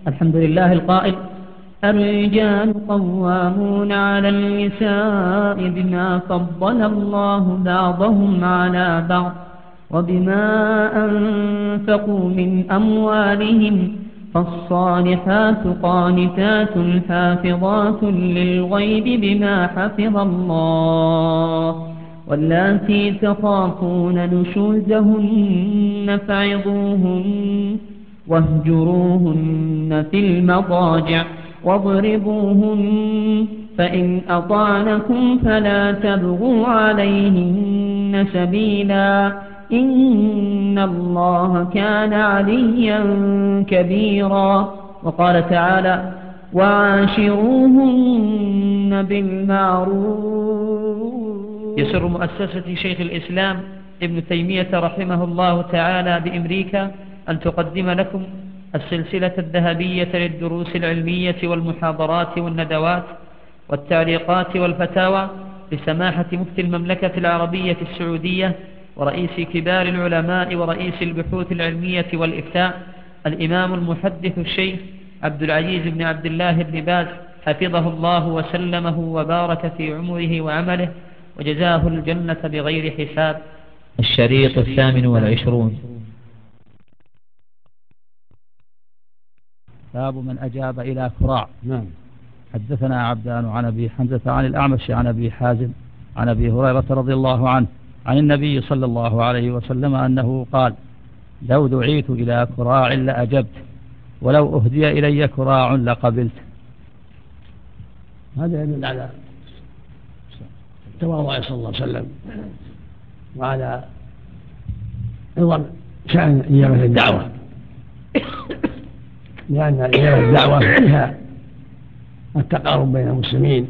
الحمد لله القائل: الرجال قوامون على النساء بما فضل الله بعضهم على بعض وبما أنفقوا من أموالهم، فالصالحات قانتات حافظات للغيب بما حفظ الله، واللاتي تخافون نشوزهن فعظوهن واهجروهن في المضاجع واضربوهن، فإن أطعنكم فلا تبغوا عليهن سبيلا، إن الله كان عليا كبيرا. وقال تعالى: وعاشروهن بالمعروف. يسر مؤسسة شيخ الإسلام ابن تيمية رحمه الله تعالى بأمريكا أن تقدم لكم السلسلة الذهبية للدروس العلمية والمحاضرات والندوات والتعليقات والفتاوى لسماحة مفتي المملكة العربية السعودية ورئيس كبار العلماء ورئيس البحوث العلمية والإفتاء الإمام المحدث الشيخ عبد العزيز بن عبد الله بن باز، حفظه الله وسلمه وبارك في عمره وعمله وجزاه الجنة بغير حساب. الشريط 28. باب من أجاب إلى كراع. نعم. حدثنا عبدان عن أبي حمزة عن الأعمش عن أبي حازم عن أبي هريرة رضي الله عنه عن النبي صلى الله عليه وسلم أنه قال: لو دعيت إلى كراع لأجبت، ولو أهدي إلي كراع لقبلت. هذا يدل على تواضع صلى الله عليه وسلم وعلى عظم شأن إجابة الدعوة، لأن إجابة الدعوة فيها التقارب بين المسلمين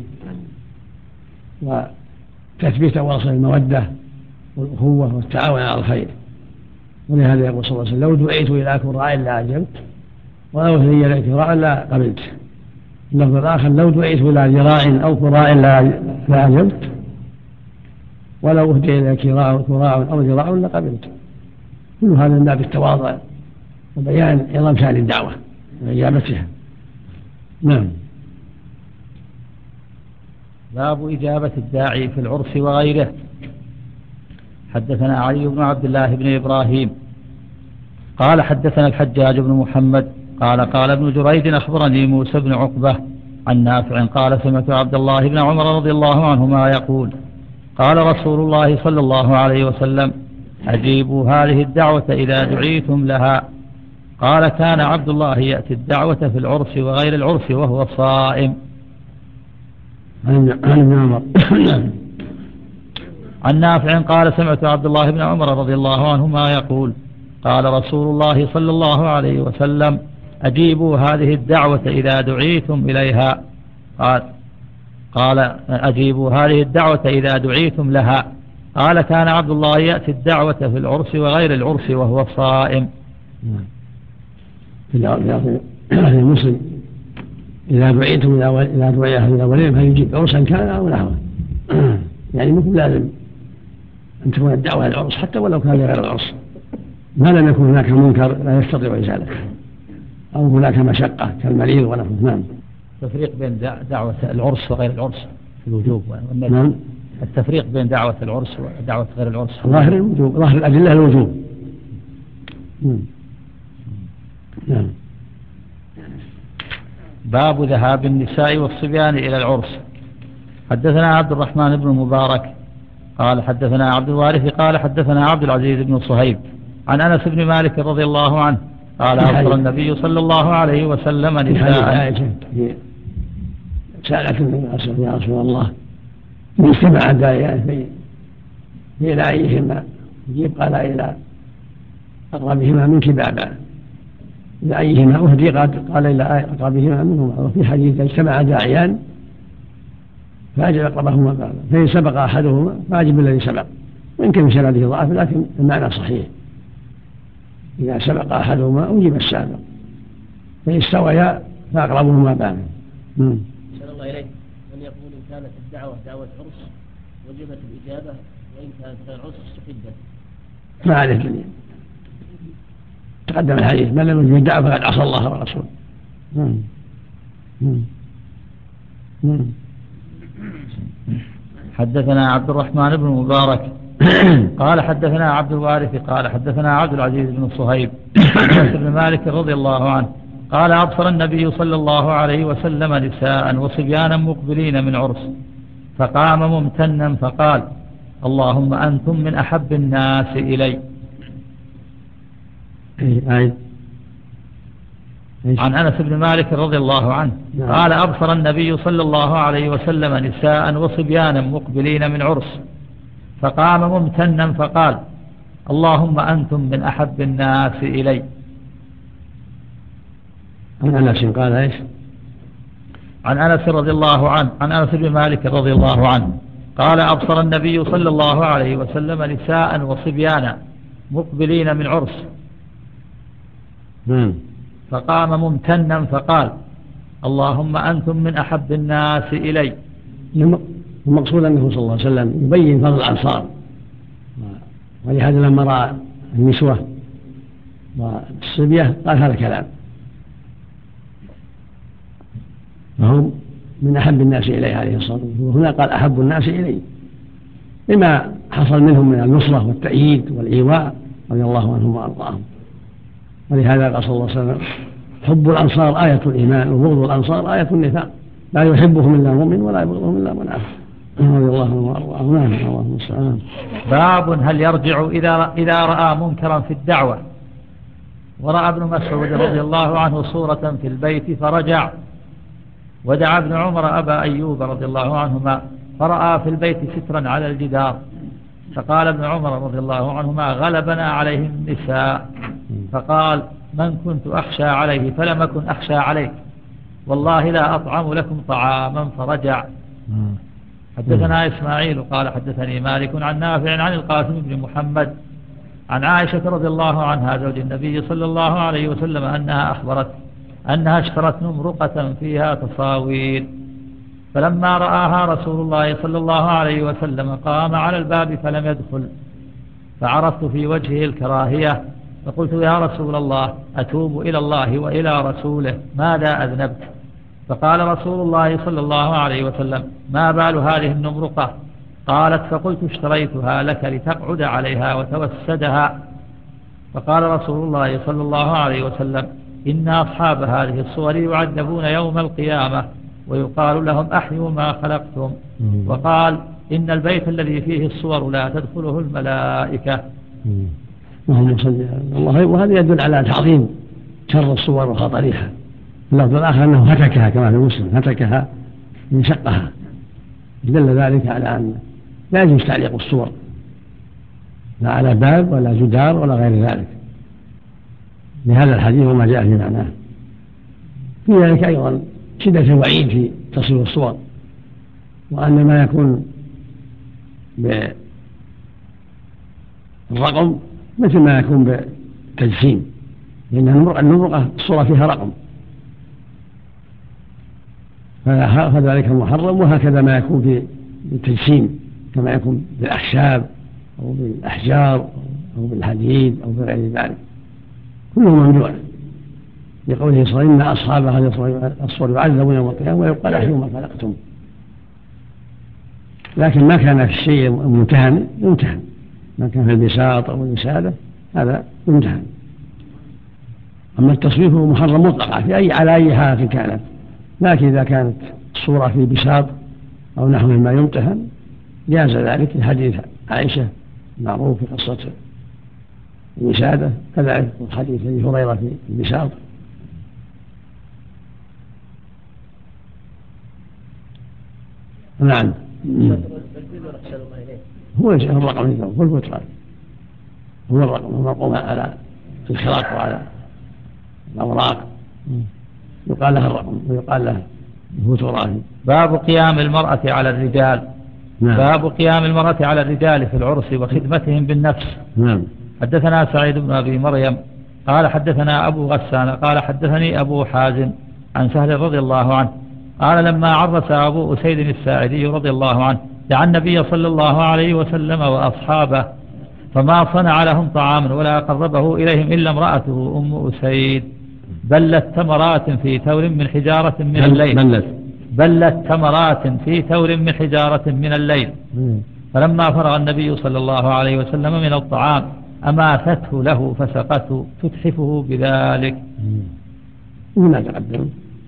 وتثبيت واصل المودة والأخوة والتعاون على الخير. ولهذا يقول صلى الله عليه وسلم: لو دعيت إلى كراع لأجبت، ولو أهدي إلي كراع لقبلت. اللفظ الآخر: لو دعيت إلى ذراع أو كراع لأجبت، ولو أهدي إلي كراع أو ذراع لقبلت. كل هذا من باب التواضع وبيان عظم شأن الدعوة وإجابتها. نعم. باب إجابة الداعي في العرس وغيره. حدثنا علي بن عبد الله بن إبراهيم قال حدثنا الحجاج بن محمد قال ابن جريج أخبرني موسى بن عقبة عن نافع قال: سمعت عبد الله بن عمر رضي الله عنهما يقول: قال رسول الله صلى الله عليه وسلم: أجيبوا هذه الدعوة إذا دعيتم لها. قال: كان عبد الله يأتي الدعوة في العرس وغير العرس وهو صائم. عن نافع قال: سمعت عبد الله بن عمر رضي الله عنهما يقول: قال رسول الله صلى الله عليه وسلم: أجيبوا هذه الدعوة إذا دعيتم إليها. قال: أجيبوا هذه الدعوة إذا دعيتم لها. قال: كان عبد الله يأتي الدعوة في العرس وغير العرس وهو صائم. في المسلم إذا دعيتم إلى دعاء أهل الأولين فيجيب عرسا كان أو نحوه. يعني مثل لازم أن تكون الدعوة للعرس حتى ولو كان غير العرس، ما لم يكن هناك منكر لا يستطيع إزالته أو هناك مشقة كالمريض ونحوه. نعم. التفريق بين دعوة العرس وغير العرس في الوجوب. نعم. التفريق بين دعوة العرس ودعوة غير العرس. ظاهر الوجوب، ظاهر الأدلة الوجوب. نعم. باب ذهاب النساء والصبيان إلى العرس. حدثنا عبد الرحمن بن المبارك قال حدثنا عبد الوارث قال حدثنا عبد العزيز بن صهيب عن أنس بن مالك رضي الله عنه قال: أخبر النبي صلى الله عليه وسلم نساء. سألت النبي: يا رسول الله، من اجتمع داعيان في داعيهما يجيب؟ قال: إلى أقربهما منك بابا. داعيهما أهدي قال: إلى أقربهما منهما. وفي حديث: اجتمع داعيان فأجب أقربهما بابا، فإن سبق أحدهما فأجب الذي سبق. وإن كان في سنده ضعف لكن المعنى صحيح، إذا سبق أحدهما أجيب السابق، فإن استويا فأقربهما بابا. أحسن الله إليك. من يقول إن كانت الدعوة دعوة عرس وجبت الإجابة، وإن كانت غير عرس استحبت. ما عليه دليل. تقدم الحديث: من لم يجب الدعوة فقد عصى الله ورسوله. نعم. نعم. حدثنا عبد الرحمن بن مبارك قال حدثنا عبد الوارث قال حدثنا عبد العزيز بن صهيب عن أنس بن مالك رضي الله عنه قال أبصر النبي صلى الله عليه وسلم نساء وصبيانا مقبلين من عرس، فقام ممتنا فقال: اللهم أنتم من أحب الناس إلي. عن أنس بن مالك رضي الله عنه قال أبصر النبي صلى الله عليه وسلم نساء وصبيانا مقبلين من عرس، فقام ممتنا فقال: اللهم أنتم من أحب الناس إلي. عن أنس قال إيش؟ عن أنس رضي الله عنه عن أنس بن مالك رضي الله عنه قال أبصر النبي صلى الله عليه وسلم نساء وصبيانا مقبلين من عرس، فقام ممتنا فقال: اللهم أنتم من أحب الناس إلي. المقصود أنه صلى الله عليه وسلم يبين فضل الأنصار، ولهذا لما رأى النسوة والصبية قال هذا الكلام، فهم من أحب الناس إليه عليه الصلاة والسلام. وهنا قال أحب الناس إليه لما حصل منهم من النصرة والتأييد والإيواء رضي الله عنهم وأرضاهم. ولهذا قال صلى الله عليه وسلم: حب الأنصار آية الإيمان وبغض الأنصار آية النفاق، لا يحبهم إلا مؤمن ولا يبغضهم إلا منافق. رضي الله عنهم وأرضاهم. اللهم صل على. باب هل يرجع إذا رأى منكرا في الدعوة. ورأى ابن مسعود رضي الله عنه صورة في البيت فرجع، ودعا ابن عمر أبا أيوب رضي الله عنهما فرأى في البيت سترا على الجدار، فقال ابن عمر رضي الله عنهما: غلبنا عليه النساء. فقال: من كنت أخشى عليه فلم أكن أخشى عليك، والله لا أطعم لكم طعاما. فرجع. حدثنا إسماعيل قال حدثني مالك عن نافع عن القاسم بن محمد عن عائشة رضي الله عنها زوج النبي صلى الله عليه وسلم أنها أخبرت أنها اشترت نمرقة فيها تصاوير، فلما رآها رسول الله صلى الله عليه وسلم قام على الباب فلم يدخل، فعرفت في وجهه الكراهية، فقلت: يا رسول الله، أتوب إلى الله وإلى رسوله، ماذا أذنبت؟ فقال رسول الله صلى الله عليه وسلم: ما بال هذه النمرقة؟ قالت: فقلت: اشتريتها لك لتقعد عليها وتوسدها. فقال رسول الله صلى الله عليه وسلم: إن أصحاب هذه الصور يعذبون يوم القيامة ويقال لهم: أحيوا ما خلقتم. وقال: إن البيت الذي فيه الصور لا تدخله الملائكة. اللهم صل على الله. وهذا يدل على تعظيم شر الصور وخطرها. اللفظ الآخر أنه هتكها كما في مسلم، هتكها انشقها، دل ذلك على أن لا يجوز تعليق الصور لا على باب ولا جدار ولا غير ذلك، لهذا الحديث وما جاء في معناه. في ذلك أيضا شدة الوعيد في تصوير الصور، وأن ما يكون بالرقم مثل ما يكون بالتجسيم، لأن النمرقة الصورة فيها رقم، فذلك محرم. وهكذا ما يكون في التجسيم كما يكون بالأخشاب أو بالأحجار أو بالحديد أو بغير ذلك، كله ممنوع، لقوله صلى الله عليه وسلم: إن أصحاب هذه الصور يعذبون يوم القيامة ويقال: أحيوا ما خلقتم. لكن ما كان في الشيء ممتهن يمتهن، ما كان في البساط أو الوسادة هذا يمتهن. أما التصوير هو محرم مطلقا على أي حالة كانت، لكن إذا كانت الصورة في بساط أو نحو ما يمتهن جاز ذلك، لحديث عائشة معروف في قصة الوسادة، كذلك حديث أبي هريرة في البساط. نعم. هو الرقم هو الفترة، هو الرقم المرقوم على الخراق وعلى الأوراق، يقال له الرقم ويقال له الفترة. باب قيام المرأة على الرجال. نعم. باب قيام المرأة على الرجال في العرس وخدمتهم بالنفس. نعم. حدثنا سعيد بن أبي مريم قال حدثنا أبو غسان قال حدثني أبو حازم عن سهل رضي الله عنه قال: لما عرس أبو أسيد الساعدي رضي الله عنه دعا النبي صلى الله عليه وسلم وأصحابه، فما صنع لهم طعاما ولا قربه إليهم إلا امرأته أم أسيد، بلت تمرات في ثور من حجارة من الليل بلت تمرات في ثور من حجارة من الليل. فلما فرغ النبي صلى الله عليه وسلم من الطعام أماثته له فسقته تتحفه بذلك. وما تقدم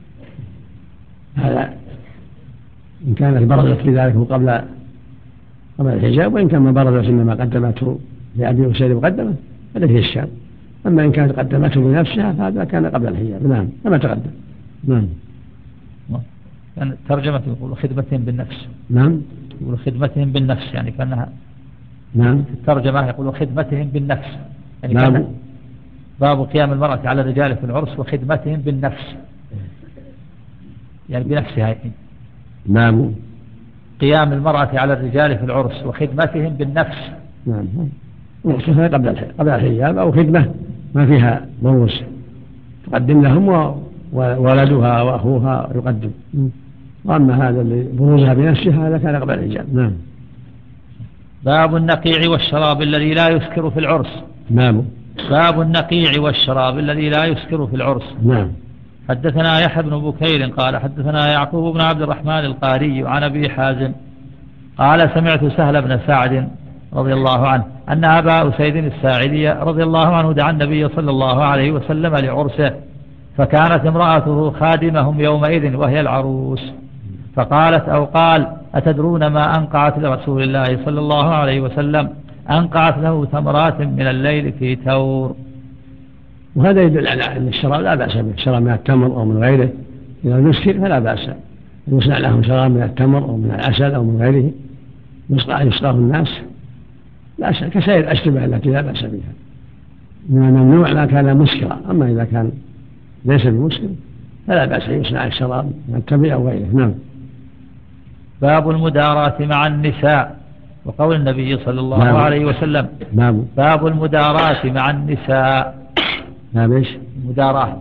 هذا إن كانت برزت بذلك قبل الحجاب، وإن كان ما برزت إنما قدمته لأبي أسيد مقدمة هذا فيه الشام. أما إن كانت قدمته بنفسها فهذا كان قبل الحجاب. نعم كما تقدم. نعم. يعني ترجمة يقول خدمتهم بالنفس. نعم يقول خدمتهم بالنفس يعني كأنها. نعم. في الترجمة يقول خدمتهم بالنفس يعني نعم. كان باب قيام المرأة على الرجال في العرس وخدمتهم بالنفس يعني بنفسها يعني. نعم. قيام المرأة على الرجال في العرس وخدمتهم بالنفس. نعم. وقتها قبل الحجاب أو خدمة ما فيها بروز تقدم لهم وولدها وأخوها يقدم. وأما هذا اللي بروزها بنفسها هذا كان قبل الحجاب. نعم. باب النقيع والشراب الذي لا يسكر في العرس. نعم. باب النقيع والشراب الذي لا يسكر في العرس. نعم. حدثنا يحيى بن بكير قال حدثنا يعقوب بن عبد الرحمن القاري عن أبي حازم قال سمعت سهل بن سعد رضي الله عنه أن أبا أسيد الساعدي رضي الله عنه دعا النبي صلى الله عليه وسلم لعرسه، فكانت امرأته خادمهم يومئذ وهي العروس، فقالت أو قال أتدرون ما أنقعت لرسول الله صلى الله عليه وسلم؟ أنقعت له تمرات من الليل في ثور. وهذا يدل على أن الشراب لا بأس به، الشراب من التمر أو من غيره إذا نسكر فلا بأس، يصنع لهم شراب من التمر أو من العسل أو من غيره يسقاه الناس لا شك كسائر الأشربة التي لا بأس بها، إنما ممنوع ما كان مسكرا. أما إذا كان ليس بمسكر فلا بأس أن يصنع الشراب من التمر أو غيره. نعم. باب المداراة مع النساء وقول النبي صلى الله عليه وسلم. باب المداراة مع النساء. نعم. ايش؟ المداراة.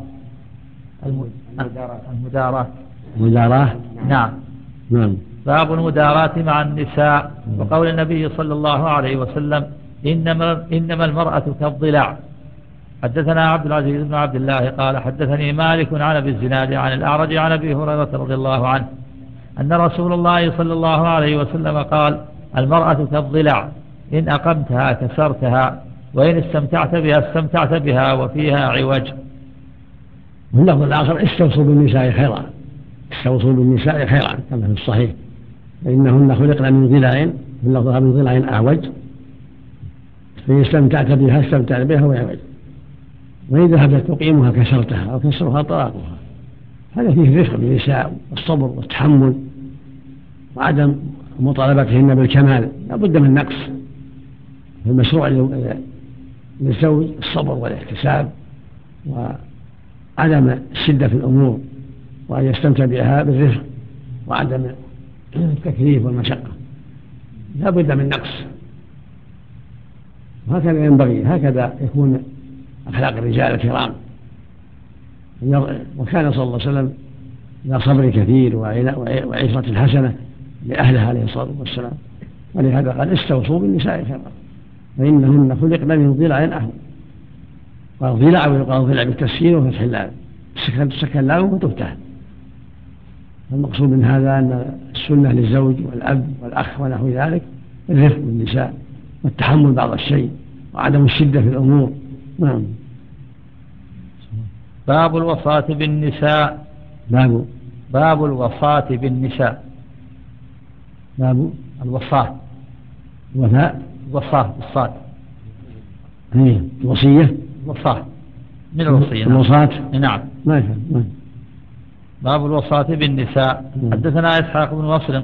نعم. نعم. باب المداراة مع النساء وقول النبي صلى الله عليه وسلم إنما المرأة كالضلع. حدثنا عبد العزيز بن عبد الله قال حدثني مالك عن أبي الزناد عن الأعرج عن أبي هريرة رضي الله عنه أن رسول الله صلى الله عليه وسلم قال المرأة كالضلع إن أقمتها كسرتها وإن استمتعت بها وفيها عوج. واللفظ الآخر استوصوا بالنساء خيرا كما في الصحيح، فإنهن خلقن من ضلع، في اللفظ من ضلع أعوج، فإن استمتعت بها استمتعت بها وعوج، وإن ذهبت تقيمها كسرتها أو كسرها طلاقها. هذا فيه الرفق بالنساء والصبر والتحمل وعدم مطالبتهن بالكمال، لا بد من نقص. المشروع للزوج الصبر والاحتساب وعدم الشدة في الأمور، وأن يستمتع بها بالرفق وعدم التكليف والمشقة، لا بد من نقص. وهكذا ينبغي، هكذا يكون أخلاق الرجال الكرام. وكان صلى الله عليه وسلم ذا صبر كثير وعشرة حسنة لأهلها عليه الصلاة والسلام، ولهذا قال استوصوا بالنساء خيرا فإنهن خلقن من ضلع أعوج. قال ضلع ويقال ضلع بالتسكين وفتح اللام، تسكن اللام وتفتح. المقصود من هذا أن السنة للزوج والأب والأخ ونحو ذلك الرفق بالنساء والتحمل بعض الشيء وعدم الشدة في الأمور. نعم. باب الوصاة بالنساء. باب الوصاة بالنساء. باب الوصاة. وصاة الصاد. الوصية. الوصاة من الوصية. الوصاة. نعم. ما يفهم. باب الوصاة بالنساء. حدثنا إسحاق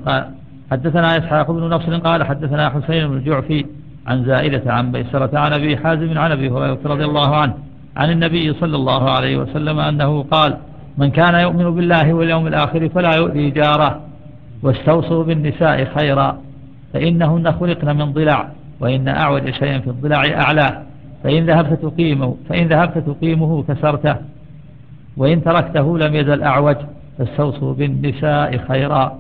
بن نصر قال حدثنا حسين بن الجعفي عن زائدة عن بيسرة عن أبي حازم عن أبي هريرة رضي الله عنه عن النبي صلى الله عليه وسلم أنه قال من كان يؤمن بالله واليوم الآخر فلا يؤذي جاره، واستوصوا بالنساء خيرا فإنهن خلقن من ضلع، وإن أعوج شيء في الضلع أعلاه، فإن ذهبت تقيمه كسرته، وإن تركته لم يزل أعوج، فاستوصوا بالنساء خيرا.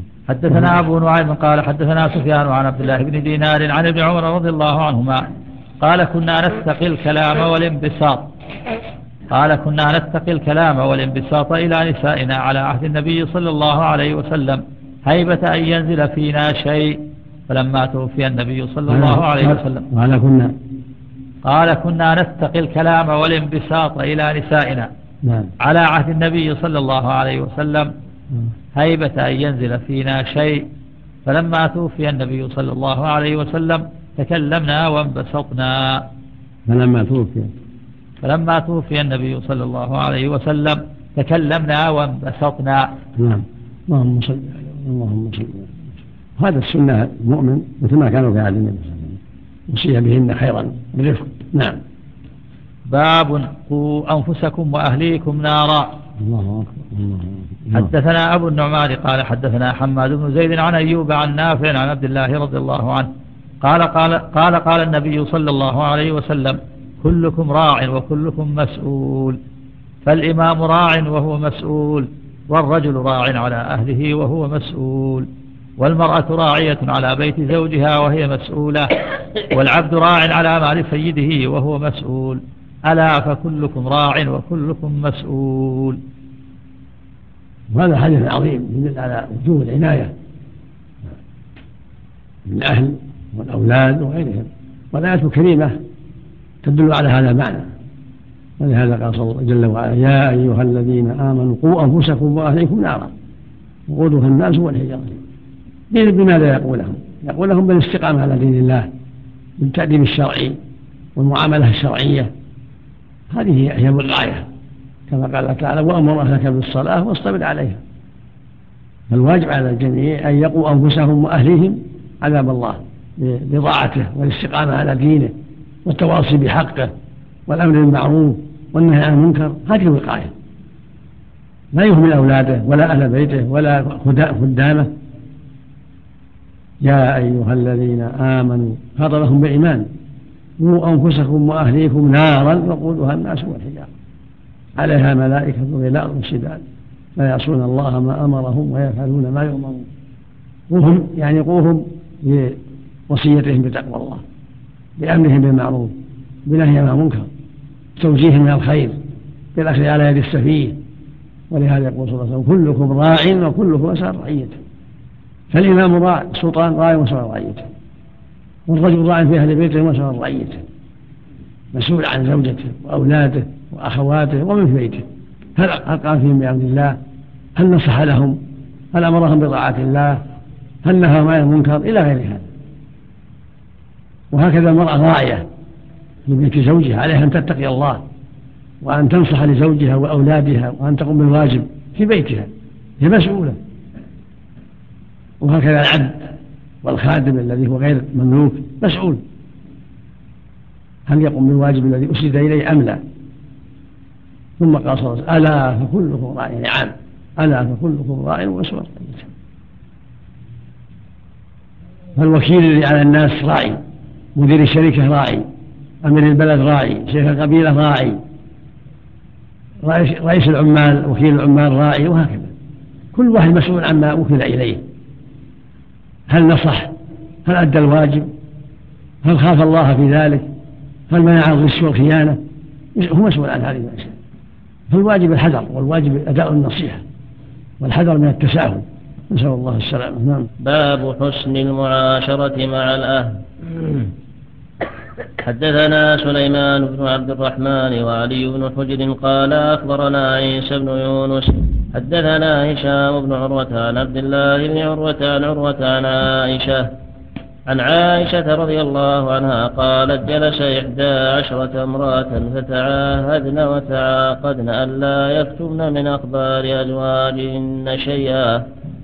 حدثنا أبو نعيم قال حدثنا سفيان عن عبد الله بن دينار عن ابن عمر رضي الله عنهما قال كنا نستقي الكلام والانبساط إلى نسائنا على عهد النبي صلى الله عليه وسلم هيبة أن ينزل فينا شيء، فلما توفي النبي صلى الله عليه وسلم قال كنا نستقي الكلام والانبساط إلى نسائنا على عهد النبي صلى الله عليه وسلم هيبة أن ينزل فينا شيء، فلما توفي النبي صلى الله عليه وسلم تكلمنا وانبسطنا. فلما توفي النبي صلى الله عليه وسلم تكلمنا وانبسطنا. نعم. اللهم صل هذا السنة المؤمن مثل ما كانوا في عهد النبي صلى الله عليه وسلم وصي بهن خيرا برفق. نعم. باب قوا أنفسكم وأهليكم نارا. الله أكبر. حدثنا أبو النعمان قال حدثنا حماد بن زيد عن أيوب عن نافع عن عبد الله رضي الله عنه قال النبي صلى الله عليه وسلم كلكم راع وكلكم مسؤول، فالإمام راع وهو مسؤول، والرجل راع على أهله وهو مسؤول، والمرأة راعية على بيت زوجها وهي مسؤولة، والعبد راع على مال سيده وهو مسؤول، ألا فكلكم راع وكلكم مسؤول. وهذا حديث عظيم يدل على وجوب العناية بالأهل والأولاد وغيرهم، والآيات الكريمة تدل على هذا المعنى، ولهذا قال الله جل وعلا يا أيها الذين آمنوا قوا أنفسكم وأهليكم نارا وقودها الناس والحجارة. بماذا يقول لهم بالاستقامة على دين الله بالتأديب الشرعي والمعاملة الشرعية، هذه هي الغاية، كما قال الله تعالى وأمر أهلك بالصلاة واصطبر عليها. فالواجب على الجميع أن يقوا أنفسهم وأهليهم عذاب الله بطاعته والاستقامة على دينه والتواصي بحقه والأمر بالمعروف والنهي عن المنكر. هذه الوقاية، لا يهمل أولاده ولا أهل بيته ولا خدامه. يا أيها الذين آمنوا خاطبهم بالإيمان قوا أنفسكم وأهليكم نارا وقودها الناس والحجارة عليها ملائكة غلاظ شداد لا يعصون الله ما أمرهم ويفعلون ما يؤمرون. قوهم بوصيتهم بتقوى الله، بأمرهم بالمعروف، بنهي عن المنكر، توجيههم من الخير، بالأخذ على يد السفيه. ولهذا يقول صلى الله عليه وسلم كلكم راع وكلكم مسؤول عن رعيته. فالإمام راع، السلطان راع ومسؤول عن رعيته، والرجل راع في أهل بيته ومسؤول عن رعيته، مسؤول عن زوجته وأولاده وأخواته ومن في بيته. هل قام فيهم بأمر الله؟ هل نصح لهم؟ هل أمرهم بطاعة الله؟ هل نهاهم عن المنكر؟ إلى غير هذا. وهكذا المرأة راعية في بيت زوجها، عليها أن تتقي الله وأن تنصح لزوجها وأولادها وأن تقوم بالواجب في بيتها، هي مسؤولة. وهكذا العبد والخادم الذي هو غير مملوك مسؤول، هل يقوم بالواجب الذي أسند إليه أم لا؟ ثم قال صلى الله عليه وسلم ألا فكلكم راع، نعم ألا فكلكم راع ومسؤول عن رعيته. فالوكيل الذي على الناس راعي، مدير الشركة راعي، أمير البلد راعي، شيخ القبيلة راعي، رئيس العمال، وكيل العمال راعي، وهكذا كل واحد مسؤول عما وكل إليه. هل نصح؟ هل أدى الواجب؟ هل خاف الله في ذلك؟ هل منع الغش والخيانة؟ هو مسؤول عن هذه الأشياء. فالواجب الحذر، والواجب أداء النصيحة والحذر من التساهل، نسأل الله السلامة. نعم. باب حسن المعاشرة مع الأهل. حدثنا سليمان بن عبد الرحمن وعلي بن حجر قال أخبرنا عيسى بن يونس حدثنا هشام بن عروة عن عبد الله بن عروة عن عروة عن عائشة رضي الله عنها قالت جلس 11 امرأة فتعاهدن وتعاقدن ألا يكتمن من أخبار أزواجهن شيئا.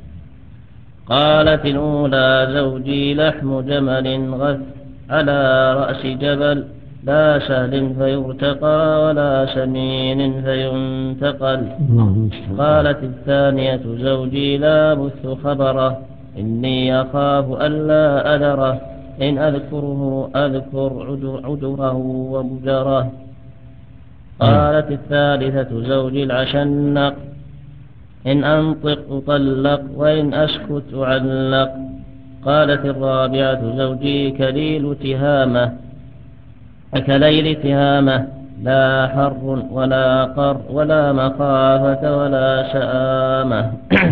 قالت الأولى زوجي لحم جمل غث على رأس جبل لا سهل فيرتقى ولا سمين فينتقل. قالت الثانية زوجي لا بث خبره إني أخاف ألا أذره إن أذكره أذكر عذره وبجره. قالت الثالثة زوجي العشنق إن أنطق أطلق وإن أسكت أعلق. قالت الرابعة زوجي كليل تهامة كليل تهامة لا حر ولا قر ولا مخافة ولا شآمة.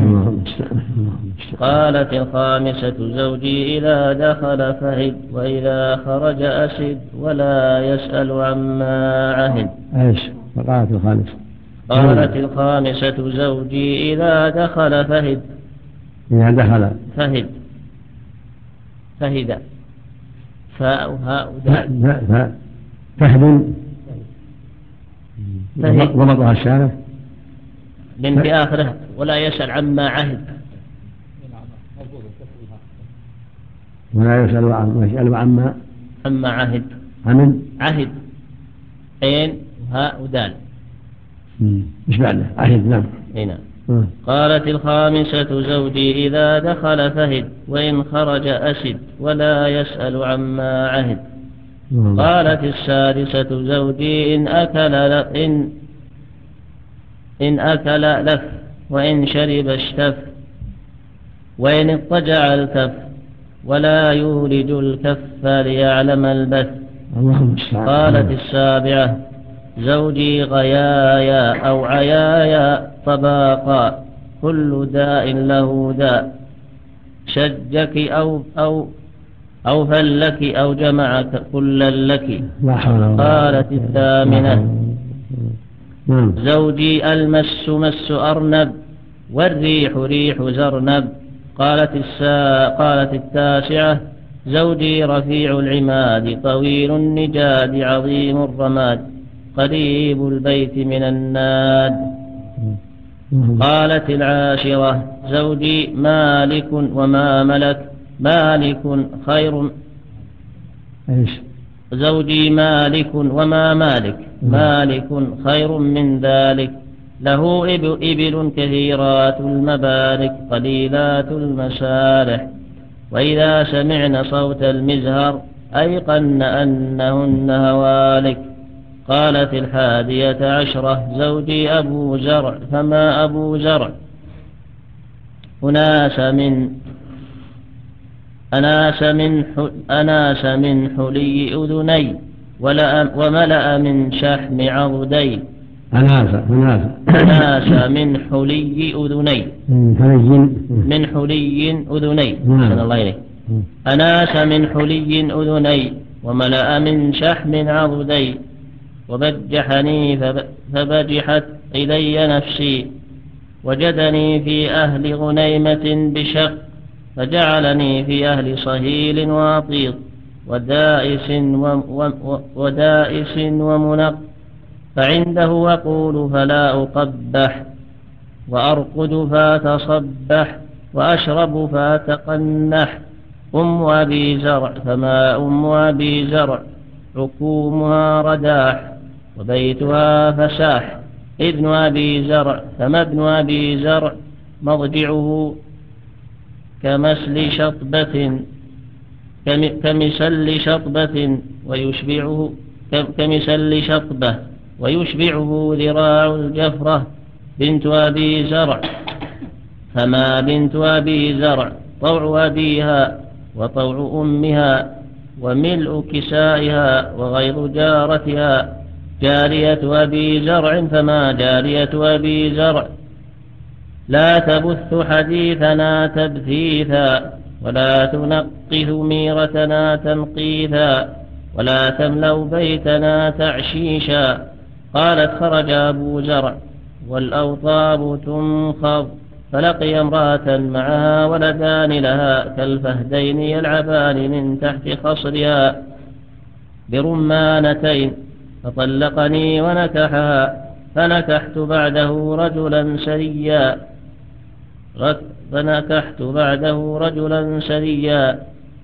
قالت الخامسة زوجي إذا دخل فهد وإذا خرج أسد ولا يسأل عما عهد. فقالت الخامسة قالت الخامسة زوجي إذا دخل فهد. إذا دخل فهد فاء هاء دال فهد ضبطها الشارع من في آخره ولا يسأل عما عهد. ولا يسأل عما عهد. عهد عين وهاء ودال. مش بعده عهد. نعم. هنا. قالت الخامسة زوجي إذا دخل فهد وإن خرج أسد ولا يسأل عما عهد. قالت السادسة زوجي إن أكل لف وإن شرب اشتف وإن اضطجع التف ولا يولج الكف ليعلم البث. قالت السابعة زوجي غيايا أو عيايا طباقا كل داء له داء شجك أو فلك أو جمعك كلا لك. قالت الثامنة زوجي المس مس أرنب والريح ريح زرنب. قالت التاسعة زوجي رفيع العماد طويل النجاد عظيم الرماد قريب البيت من الناد. قالت العاشرة زوجي مالك وما ملك. مالك خير. زوجي مالك وما مالك. مالك خير من ذلك له إبل كثيرات المبارك قليلات المسارح وإذا سمعن صوت المزهر أيقن أنهن هوالك. قالت الحادية عشرة زوجي أبو زرع. فما أبو زرع أناس من حلي أذني وملأ من شحم عضدي. أناس من حلي أذني. من حلي أذني. الله إليك. أناس من حلي أذني وملأ من شحم عضدي وبجحني فبجحت إلي نفسي وجدني في أهل غنيمة بشق فجعلني في أهل صهيل واطيط ودائس ومنق فعنده أقول فلا أقبح وأرقد فأتصبح وأشرب فأتقنح. أم أبي زرع. فما أم أبي زرع عكومها رداح وبيتها فساح. ابن أبي زرع. فما ابن أبي زرع مضجعه كمسل شطبة ويشبعه ذراع الجفرة. بنت أبي زرع. فما بنت أبي زرع طوع أبيها وطوع أمها وملء كسائها وغيظ جارتها. جارية أبي زرع. فما جارية أبي زرع لا تبث حديثنا تبثيثا ولا تنقث ميرتنا تنقيثا ولا تملأ بيتنا تعشيشا. قالت خرج أبو زرع والأوطاب تنخض فلقي امرأة معها ولدان لها كالفهدين يلعبان من تحت خصرها برمانتين فطلقني ونكحها. فنكحت بعده رجلا سريا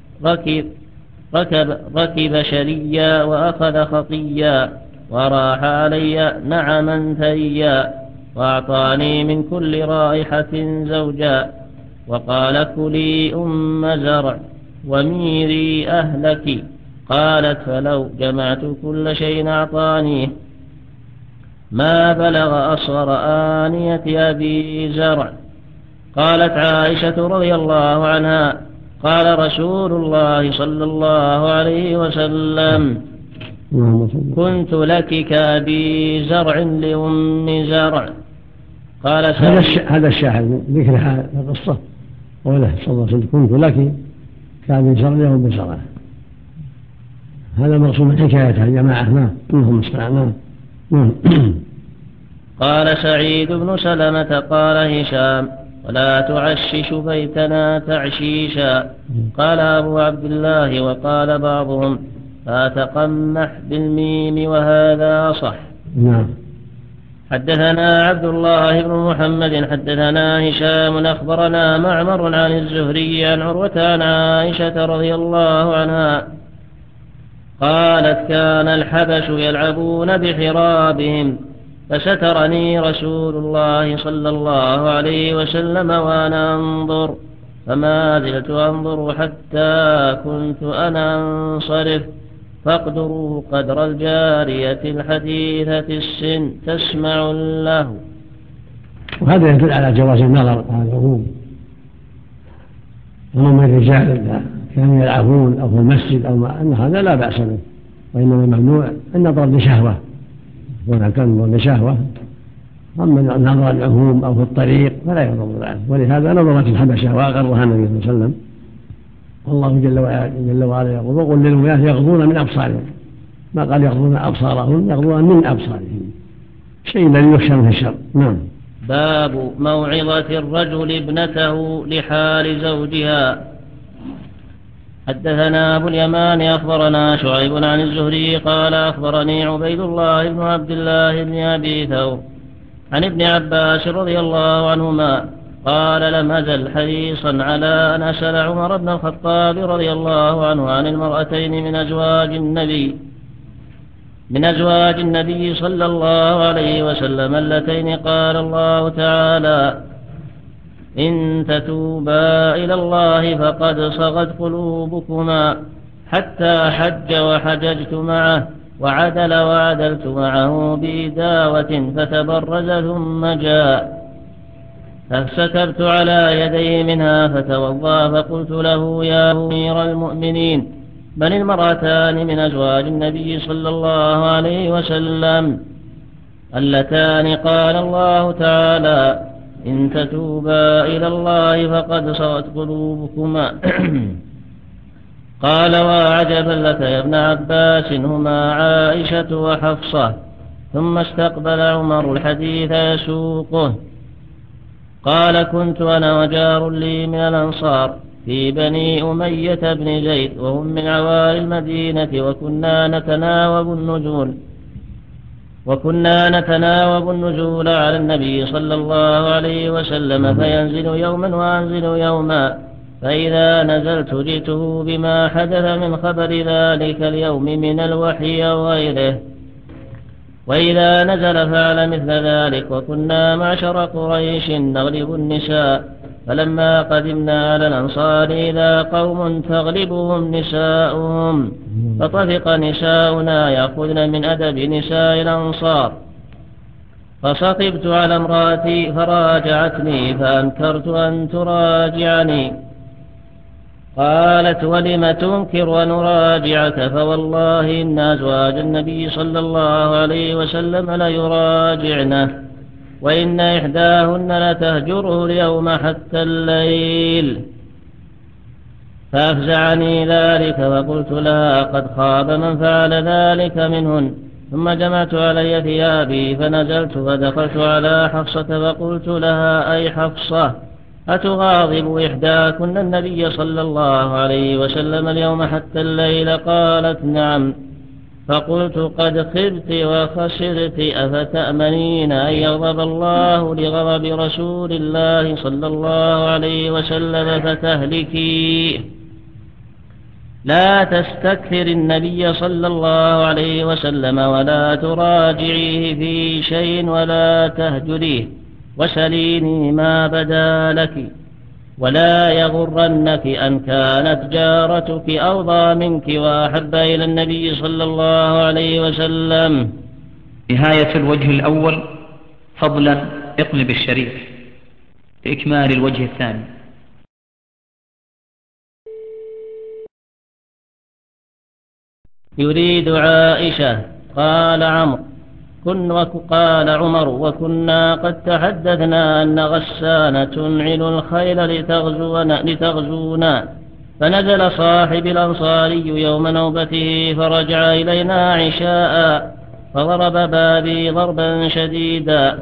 ركب شريا وأخذ خطيا وراح علي نعما ثريا وأعطاني من كل رائحة زوجا وقال كلي أم زرع وميري أهلك. قالت فلو جمعت كل شيء أعطانيه ما بلغ أصغر آنية أبي زرع. قالت عائشة رضي الله عنها قال رسول الله صلى الله عليه وسلم كنت لك كأبي زرع لأم زرع. قال هذا الشاهد من ذكر هذه القصة قوله صلى الله عليه وسلم كنت لك كأبي زرع لأم زرع. هذا مقصود من حكايتها يا جماعة. منهم استمعنا. قال سعيد بن سلمة قال هشام ولا تعشش بيتنا تعشيشا. قال أبو عبد الله وقال بعضهم فاتقمح بالميم وهذا صح. حدثنا عبد الله بن محمد حدثنا هشام أخبرنا معمر عن الزهري عن عروة عن عائشة رضي الله عنها قالت كان الحبش يلعبون بحرابهم فسترني رسول الله صلى الله عليه وسلم وأنا أنظر فما زلت أنظر حتى كنت أنا أنصرف فاقدروا قدر الجارية الحديثة السن تسمع له. وهذا يدل على جواز النظر على العموم الرجال إذا كانوا يلعبون أو في المسجد أو ما أن هذا لا بأس به، وإنما ممنوع النظر لشهوة ولا كان لشهوة. أما النظر العموم أو في الطريق فلا ينظر عنه، ولهذا نظرت الحبشة وأقرها النبي صلى الله عليه وسلم. والله جل وعلا يقول وقل للمؤمنات يغضون من أبصارهم، ما قال يغضون أبصارهم، يغضون من أبصارهم، شيء الذي يخشى من الشر. باب موعظة الرجل ابنته لحال زوجها. حدثنا أبو اليمان أخبرنا شعيب عن الزهري قال أخبرني عبيد الله بن عبد الله بن أبي ثور عن ابن عباس رضي الله عنهما قال لم أزل حريصا على أن أسأل عمر بن الخطاب رضي الله عنه عن المرأتين من أزواج النبي صلى الله عليه وسلم اللتين قال الله تعالى إن تتوبا إلى الله فقد صغت قلوبكما حتى حج وحججت معه وعدل وعدلت معه بإداوة فتبرز ثم جاء فسكبت على يديه منها فتوضأ فقلت له يا أمير المؤمنين من المرأتان من أزواج النبي صلى الله عليه وسلم اللتان قال الله تعالى إن تتوبا إلى الله فقد صغت قلوبكما قال وعجبا لك يا ابن عباس هما عائشة وحفصة. ثم استقبل عمر الحديث يسوقه قال كنت أنا وجار لي من الأنصار في بني أمية بن زيد وهم من عوالي المدينة وكنا نتناوب النزول على النبي صلى الله عليه وسلم فينزل يوما وأنزل يوما فإذا نزلت جئته بما حدث من خبر ذلك اليوم من الوحي وغيره وإذا نزل فعل مثل ذلك وكنا معشر قريش نغلب النساء فلما قدمنا على الأنصار إذا قوم تغلبهم نساؤهم فطفق نساؤنا يأخذن من أدب نساء الأنصار فصطبت على امرأتي فراجعتني فأنكرت أن تراجعني قالت ولم تنكر أن أراجعك فوالله إن أزواج النبي صلى الله عليه وسلم ليراجعنه وإن إحداهن لتهجره اليوم حتى الليل فأفزعني ذلك فقلت لها قد خاب من فعل ذلك منهن ثم جمعت علي ثيابي فنزلت فدخلت على حفصة فقلت لها أي حفصة أتغاضب إحداكن النبي صلى الله عليه وسلم اليوم حتى الليل قالت نعم فقلت قد خبت وخسرت أفتأمنين أن يغضب الله لغضب رسول الله صلى الله عليه وسلم فتهلكي لا تستكثر النبي صلى الله عليه وسلم ولا تراجعيه في شيء ولا تهجريه وسليني ما بدا لك ولا يغرنك أن كانت جارتك أوضى منك وأحب إلى النبي صلى الله عليه وسلم. نهاية الوجه الأول فضلا اقلب الشريف لإكمال الوجه الثاني. يريد عائشة. قال عمر وكنا قد تحدثنا أن غسان تنعل الخيل لتغزونا، فنزل صاحب الأنصاري يوم نوبته فرجع إلينا عشاء فضرب بابي ضربا شديدا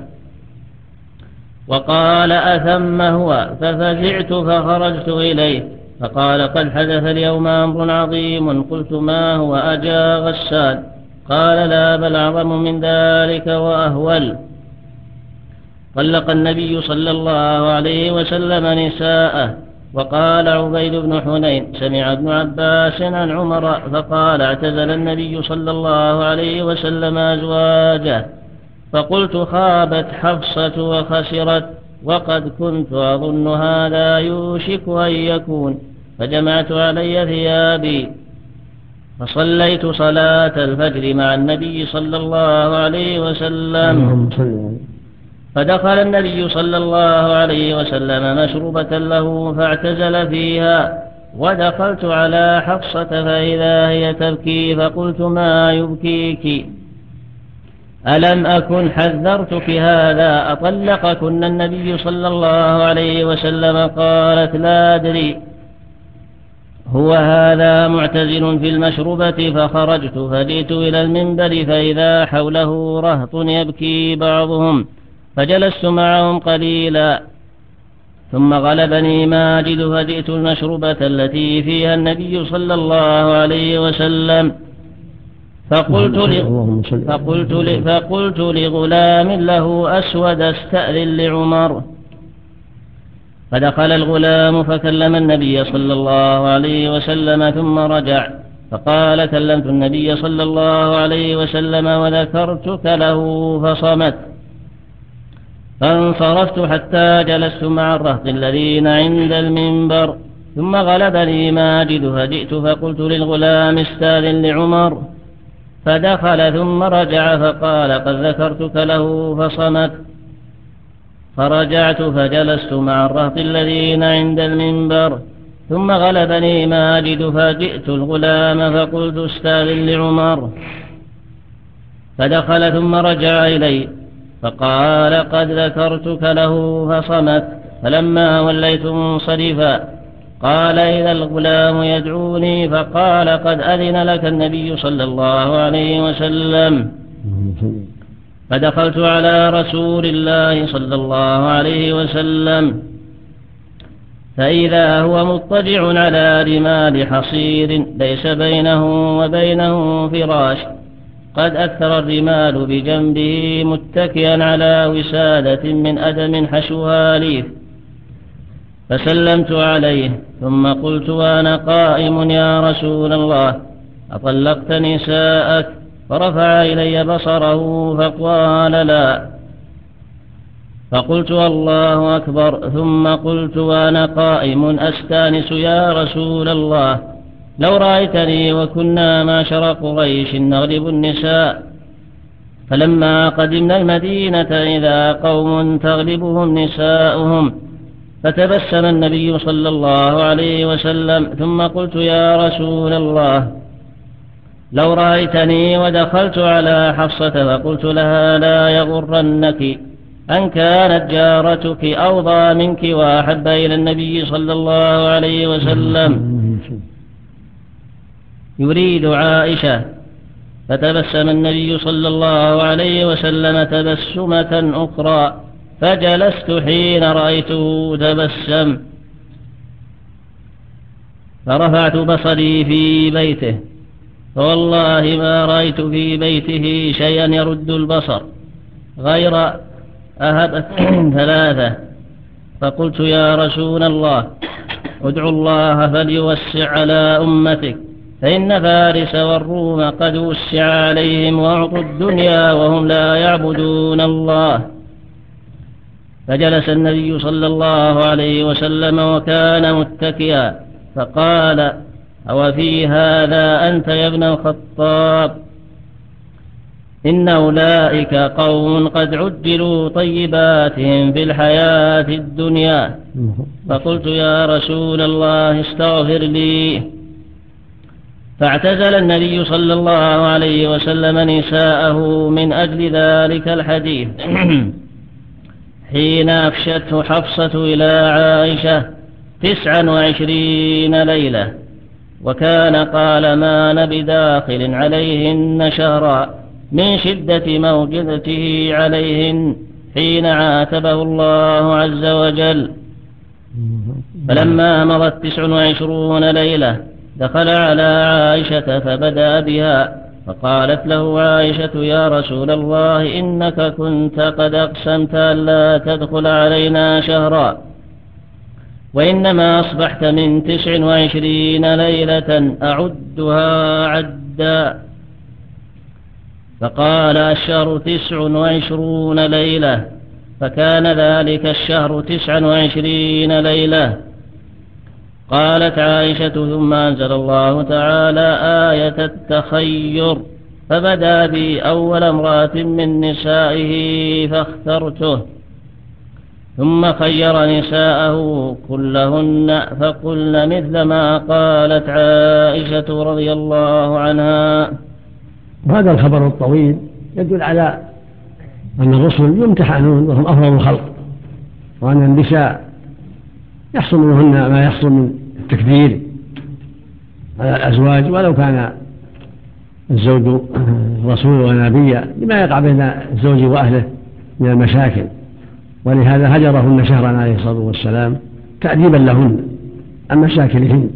وقال أثم هو؟ ففزعت فخرجت إليه فقال قد حدث اليوم أمر عظيم. قلت ما هو؟ أجا غسان؟ قال لا بل أعظم من ذلك وأهول. طلق النبي صلى الله عليه وسلم نساءه. وقال عبيد بن حنين سمع ابن عباس عن عمر فقال اعتزل النبي صلى الله عليه وسلم أزواجه. فقلت خابت حفصة وخسرت وقد كنت أظن هذا يوشك أن يكون، فجمعت علي ثيابي فصليت صلاة الفجر مع النبي صلى الله عليه وسلم. فدخل النبي صلى الله عليه وسلم مشروبة له فاعتزل فيها، ودخلت على حفصة فإذا هي تبكي، فقلت ما يبكيك؟ ألم أكن حذرتك هذا؟ أطلقكن النبي صلى الله عليه وسلم؟ قالت لا أدري، هو هذا معتزل في المشروبة. فخرجت فجئت إلى المنبر فإذا حوله رهط يبكي بعضهم، فجلست معهم قليلا ثم غلبني ماجد فجئت المشروبة التي فيها النبي صلى الله عليه وسلم فقلت لغلام له أسود استأذن لعمر. فدخل الغلام فكلم النبي صلى الله عليه وسلم ثم رجع فقال كلمت النبي صلى الله عليه وسلم وذكرتك له فصمت. فانصرفت حتى جلست مع الرهط الذين عند المنبر ثم غلبني ماجد فجئت فقلت للغلام استاذن لعمر. فدخل ثم رجع فقال قد ذكرتك له فصمت. فرجعت فجلست مع الرهط الذين عند المنبر ثم غلبني ماجد فجئت الغلام فقلت استاذن لعمر. فدخل ثم رجع إلي فقال قد ذكرتك له فصمت. فلما وليت منصرفا قال إذا الغلام يدعوني، فقال قد أذن لك النبي صلى الله عليه وسلم. فدخلت على رسول الله صلى الله عليه وسلم فإذا هو مضطجع على رمال حصير ليس بينه وبينه فراش، قد أكثر الرمال بجنبه متكئا على وسادة من أدم حشوها ليف. فسلمت عليه ثم قلت وأنا قائم يا رسول الله أطلقت نساءك؟ فرفع إلي بصره فقال لا. فقلت الله أكبر. ثم قلت وأنا قائم أستانس يا رسول الله لو رأيتني وكنا معشر قريش نغلب النساء. فلما قدمنا المدينة إذا قوم تغلبهم نساؤهم، فتبسم النبي صلى الله عليه وسلم. ثم قلت يا رسول الله لو رأيتني ودخلت على حفصة فقلت لها لا يغرنك أن كانت جارتك أوضى منك وأحب إلى النبي صلى الله عليه وسلم. يريد عائشة. فتبسم النبي صلى الله عليه وسلم تبسمة أخرى فجلست حين رأيته تبسم. فرفعت بصري في بيته فوالله ما رأيت في بيته شيئا يرد البصر غير أهبت ثلاثة. فقلت يا رسول الله ادعو الله فليوسع على أمتك، فإن فارس والروم قد وسع عليهم وأعطوا الدنيا وهم لا يعبدون الله. فجلس النبي صلى الله عليه وسلم وكان متكئا فقال أو في هذا أنت يا ابن الخطاب؟ إن أولئك قوم قد عجلوا طيباتهم في الحياة الدنيا. فقلت يا رسول الله استغفر لي. فاعتزل النبي صلى الله عليه وسلم نساءه من أجل ذلك الحديث حين أفشته حفصة إلى عائشة 29 ليلة، وكان قال ما بداخل عليهن شهرا من شدة موجدته عليهن حين عاتبه الله عز وجل. فلما مضت 29 ليلة دخل على عائشة فبدأ بها، فقالت له عائشة يا رسول الله إنك كنت قد أقسمت ألا تدخل علينا شهرا، وإنما أصبحت من 29 ليلة أعدها عدا. فقال الشهر 29 ليلة، فكان ذلك الشهر 29 ليلة. قالت عائشة ثم أنزل الله تعالى آية التخير فبدأ بي أول امرأة من نسائه فاخترته، ثم خير نساءه كلهن فقلن مثل ما قالت عائشة رضي الله عنها. وهذا الخبر الطويل يدل على أن الرسل يمتحنون وهم أفضل الخلق، وأن النساء يحصل منهن ما يحصل من التكبير على الأزواج ولو كان الزوج رسول ونبيا، لما يقع بين الزوج وأهله من المشاكل، ولهذا هجرهن شهرا عليه الصلاة والسلام تأديبا لهن عن مشاكلهن.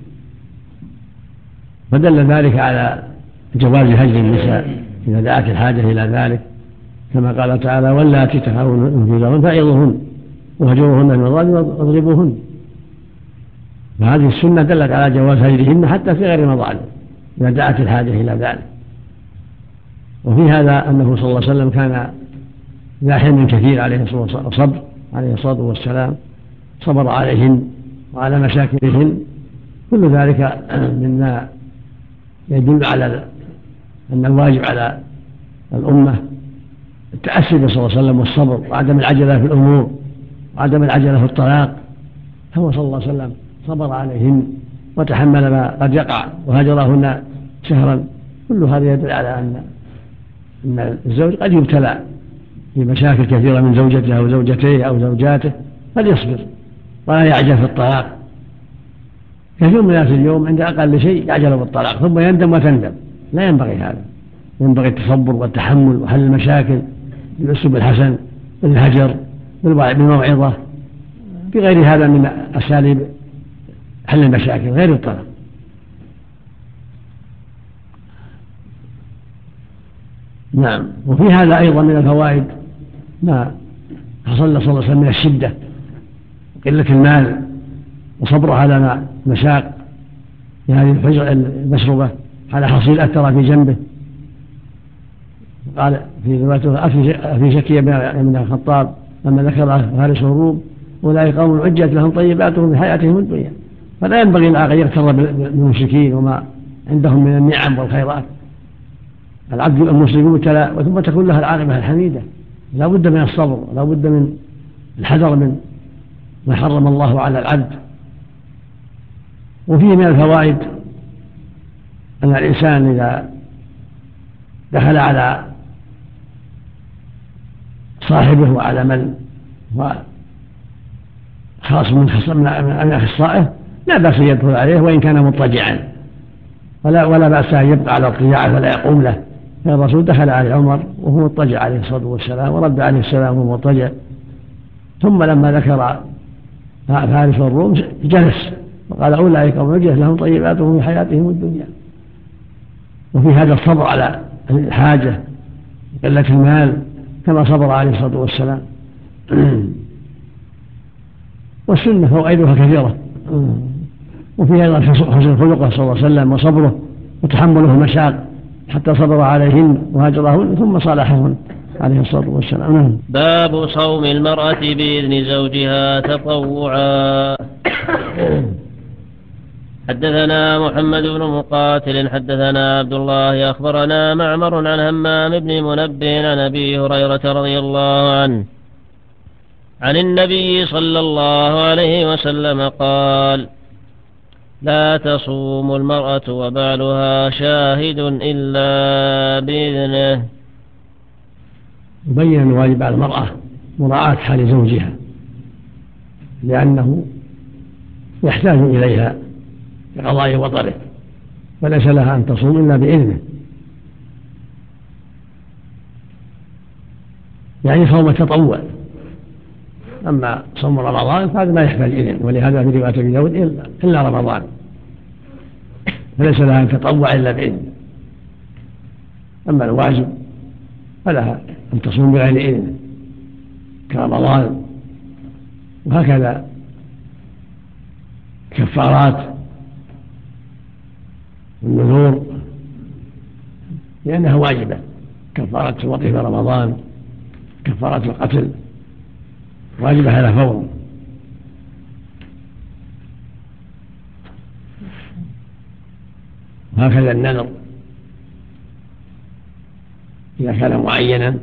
فدل ذلك على جواز هجر النساء إذا دعت الحاجة إلى ذلك، كما قال تعالى واللاتي تخافون نشوزهن فعظوهن وهجروهن في المضاجع واضربوهن. فهذه السنة دلت على جواز هجرهن حتى في غير مضاجع إذا دعت الحاجة إلى ذلك. وفي هذا أنه صلى الله عليه وسلم كان ذا حلم كثير عليه الصلاة والسلام، صبر عليهن وعلى مشاكلهن، كل ذلك مما يدل على أن الواجب على الأمة التأسي به صلى الله عليه وسلم والصبر وعدم العجلة في الأمور وعدم العجلة في الطلاق. هو صلى الله عليه وسلم صبر عليهن وتحمل ما قد يقع وهجرهن شهرا. كل هذا يدل على أن الزوج قد يبتلى في مشاكل كثيرة من زوجته أو زوجته أو زوجاته، فليصبر ولا يعجل في الطلاق. كثير من الناس اليوم عند أقل شيء يعجل بالطلاق ثم يندم وتندم، لا ينبغي هذا، ينبغي التصبر والتحمل وحل المشاكل بالأسلوب الحسن بالهجر بالموعظة بغير هذا من أساليب حل المشاكل غير الطلاق. نعم. وفي هذا أيضا من الفوائد ما حصل صلى الله عليه وسلم من الشدة وقلة المال وصبره على مشاق في هذه المشروبة على حصيل أثر في جنبه. قال في روايته في شكية من الخطاب لما ذكر فارس الروم أولئك قوم عجت لهم طيباتهم في حياتهم الدنيا. فلا ينبغي أن يغتر بالمشركين وما عندهم من النعم والخيرات. العبد المسلم يبتلى ثم تكون له العاقبة الحميدة. لا بد من الصبر ولا بد من الحذر من ما حرم الله على العبد. وفيه من الفوائد أن الإنسان إذا دخل على صاحبه وعلى من هو خاص من أخصائه لا بأس يدخل عليه وإن كان مضطجعا، ولا بأس أن يبقى على اضطجاعه ولا يقوم له. فالرسول دخل على عمر وهو مضطجع عليه الصلاة والسلام ورد عليه السلام وهو مضطجع، ثم لما ذكر فارس الروم جلس وقال أولئك قوم عجت لهم طيباتهم في حياتهم الدنيا. وفي هذا الصبر على الحاجة قلة المال كما صبر عليه الصلاة والسلام. والسنة فوائدها كثيرة. وفي هذا حسن خلقه صلى الله عليه وسلم وصبره وتحمله المشاق حتى صبر عليهن وهجرهن ثم صالحهن عليه الصلاة والسلام. باب صوم المرأة بإذن زوجها تطوعا. حدثنا محمد بن مقاتل حدثنا عبد الله أخبرنا معمر عن همام بن منبه عن أبي هريرة رضي الله عنه عن النبي صلى الله عليه وسلم قال لا تصوم المرأة وبعلها شاهد إلا بإذنه. يبين أن واجب على المرأة مراعاة حال زوجها، لأنه يحتاج إليها لقضاء وطره، فليس لها أن تصوم إلا بإذنه، يعني صوم التطوع. أما صوم رمضان فهذا لا يحتاج إذن، ولهذا في رواية أبي داود إلا رمضان، فليس لها أن تطوع إلا بإذن. أما الواجب فلها أن تصوم بغير إذن كرمضان، وهكذا كفارات والنذور لأنها واجبة، كفارة الوطء في رمضان، كفارات القتل واجبة على فور. وهكذا النذر إذا كان معينا.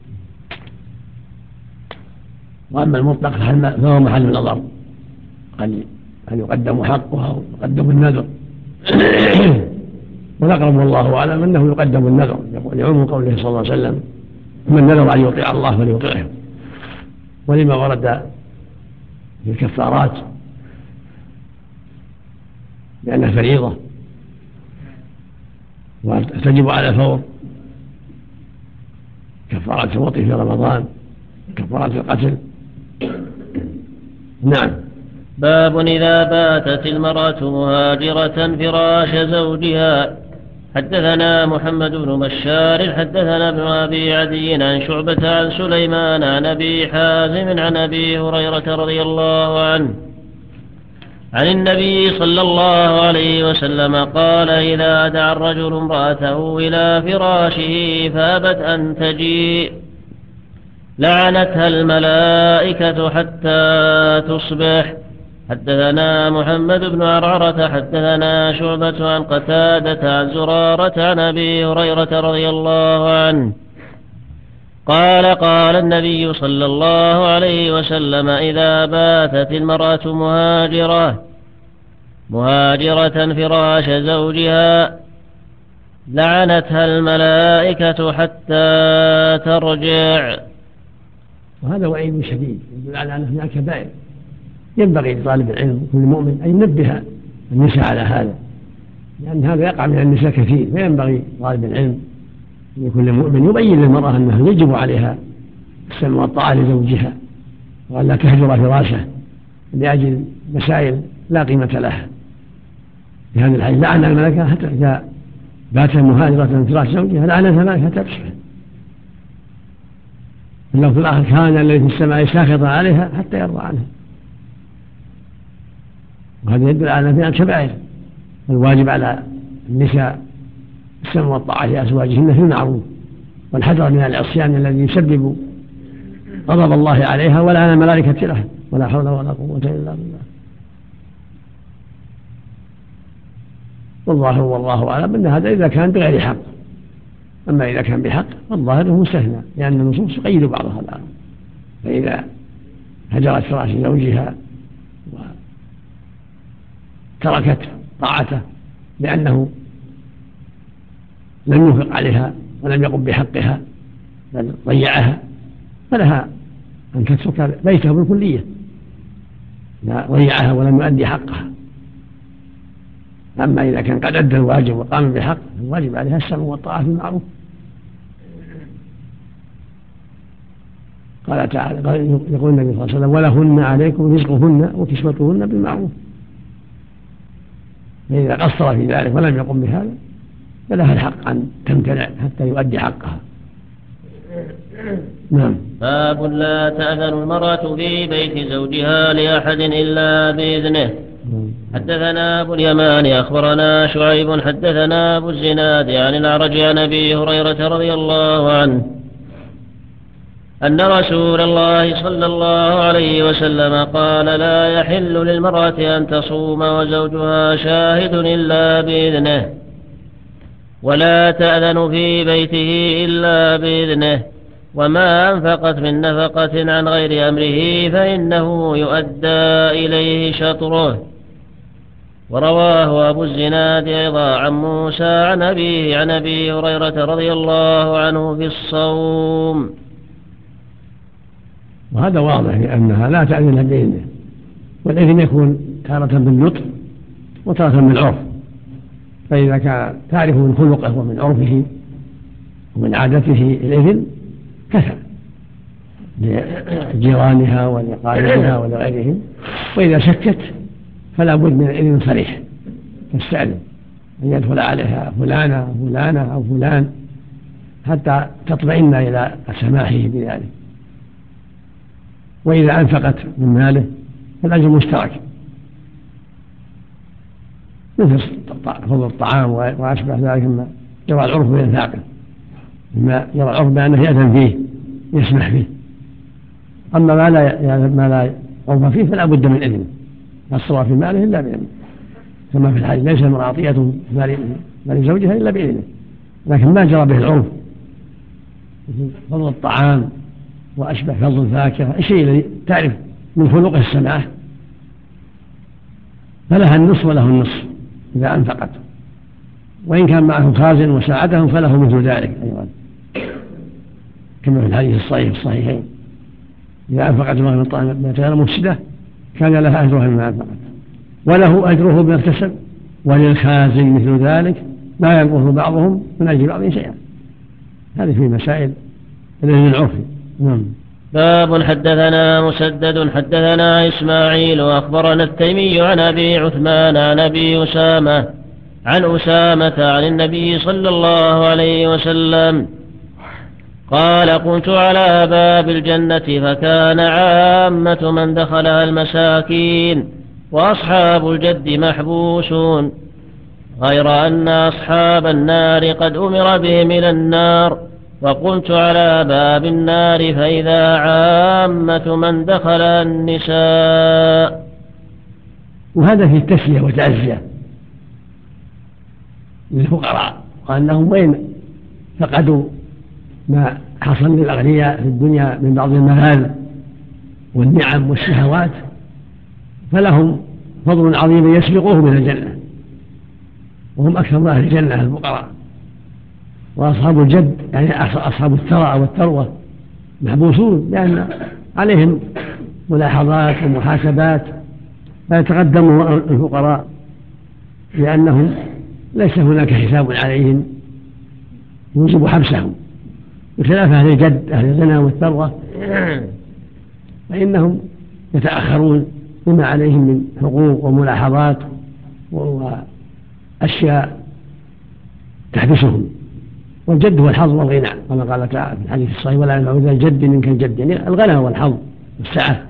وأما المطلق فهو محل النظر، هل يقدم حقها أو يقدم النذر. والأقرب والله أعلم أنه يقدم النذر، لعموم قوله صلى الله عليه وسلم: من نذر أن يطيع الله فليطيعه. ولما ورد في الكفارات لأنها فريضة وتجب على الفور، كفارة الوطء في رمضان، كفارة القتل. نعم. باب إذا باتت المرأة مهاجرة فراش زوجها. حدثنا محمد بن بشار حدثنا ابن أبي عدي عن شعبة عن سليمان عن أبي حازم عن أبي هريرة رضي الله عنه عن النبي صلى الله عليه وسلم قال: إذا دعا الرجل امرأته إلى فراشه فأبت أن تجيء لعنتها الملائكة حتى تصبح. حدثنا محمد بن عرعرة حدثنا شعبة عن قتادة عن زرارة عن أبي هريرة رضي الله عنه قال: قال النبي صلى الله عليه وسلم: إذا باتت المرأة مهاجرة فراش زوجها لعنتها الملائكة حتى ترجع. وهذا وعيد شديد يدل على أن هناك كبائر، ينبغي لطالب العلم كل مؤمن أن ينبه النساء على هذا، لأن هذا يقع من النساء كثير، فينبغي طالب العلم لكل مؤمن يبين للمرأة أنه يجب عليها السمع والطاعة لزوجها، وأن لا تهجر فراشه لأجل مسائل لا قيمة لها. في هذا الحديث: لعن الملائكة حتى إذا بات مهاجرة فراش زوجها لعنتها الملائكة حتى تصبح. إنه في الآخر كان الذي في السماء ساخطا عليها حتى يرضى عنها. وهذا يدل على أن فيها كبائر، الواجب على النساء السمع والطاعة لأزواجهن في المعروف، والحذر من العصيان الذي يسبب غضب الله عليها ولعن الملائكة له، ولا حول ولا قوة إلا بالله. والظاهر والله أعلم أن هذا إذا كان بغير حق، أما إذا كان بحق فالظاهر أنه مستثنى، لأن النصوص تقيد بعضها الآخر. فإذا هجرت فراش زوجها وتركت طاعته لأنه لم ينفق عليها ولم يقم بحقها بل ضيعها، فلها أن تترك بيته بالكلية، لا ضيعها ولم يؤدي حقها. أما إذا كان قد أدى الواجب وقام بحق الواجب عليها السمع والطاعة في المعروف. قال تعالى: يقول النبي صلى الله عليه وسلم: ولهن عليكم رزقهن وكسوتهن بالمعروف. فإذا قصر في ذلك ولم يقم بهذا فلها الحق أن تمتنع حتى يؤدي حقها. نعم. باب لا تأذن المرأة في بيت زوجها لأحد إلا بإذنه. حدثنا أبو اليمان أخبرنا شعيب حدثنا أبو الزناد عن الأعرج عن أبي هريرة رضي الله عنه أن رسول الله صلى الله عليه وسلم قال: لا يحل للمرأة أن تصوم وزوجها شاهد إلا بإذنه، ولا تأذن في بيته إلا بإذنه، وما أنفقت من نفقة عن غير أمره فإنه يؤدى إليه شطره. ورواه أبو الزناد أيضا عن موسى عن أبيه عن أبي هريرة رضي الله عنه في الصوم. وهذا واضح لأنها لا تأذن بإذنه، والإذن يكون تارة بالنطق وتارة بالعرف، فإذا كان تعرف من خلقه ومن عرفه ومن عادته الإذن كفى لجيرانها ولقائدها ولغيرهم. وإذا شكت فلا بد من الإذن صريح تستأذن أن يدخل عليها فلانة أو فلانة أو فلان حتى تطمئن إلى سماحه بذلك. وإذا أنفقت من ماله فالأجر مشترك، مثل فضل الطعام وأشبه ذلك مما يرى العرف بإنفاقه، مما يرى العرف بأنه يأذن فيه يسمح فيه. أما ما لا عرف فيه فلا بد من إذنه، لا تصرف في ماله إلا بإذنه، كما في الحديث ليس المرأة عطية مال زوجها إلا بإذنه. لكن ما جرى به العرف فضل الطعام وأشبه فضل الفاكهة الشيء الذي تعرف من خلقه السماح فلها النصف وله النصف إذا أنفقت، وإن كان معه خازن وساعدهم فله مثل ذلك أيضا، كما في الحديث الصحيح الصحيحين إذا أنفقت امرأة من طعام غير مفسدة كان لها أجرها مما أنفقت وله أجره بما اكتسب، وللخازن مثل ذلك لا ينقص بعضهم من أجر بعض شيئا. هذه في مسائل الإذن العرفي. نعم. باب حدثنا مسدد حدثنا إسماعيل وأخبرنا التيمي عن أبي عثمان عن أبي أسامة عن النبي صلى الله عليه وسلم قال قلت على باب الجنة فكان عامة من دخلها المساكين وأصحاب الجد محبوسون، غير أن أصحاب النار قد أمر بهم إلى النار، وقلت على باب النار فإذا عامة من دخل النساء. وهذا في التسلية وتعزية للفقراء، وأنهم وين فقدوا ما حصل للأغنياء في الدنيا من بعض الملاذ والنعم والشهوات فلهم فضل عظيم يسبقوه من الجنة، وهم أكثر أهل الجنة الفقراء. وأصحاب الجد يعني أصحاب الثراء والثروة محبوسون لأن عليهم ملاحظات ومحاسبات، فيتقدم الفقراء لأنهم ليس هناك حساب عليهم يوجب حبسهم، بخلاف أهل الجد أهل الغنى والثروة فإنهم يتأخرون بما عليهم من حقوق وملاحظات وأشياء تحبسهم. والجد هو الحظ والغنى كما قال تعالى في الحديث الصحيح ولا ينفع ذا الجد منك الجد، يعني الغنى والحظ والسعة.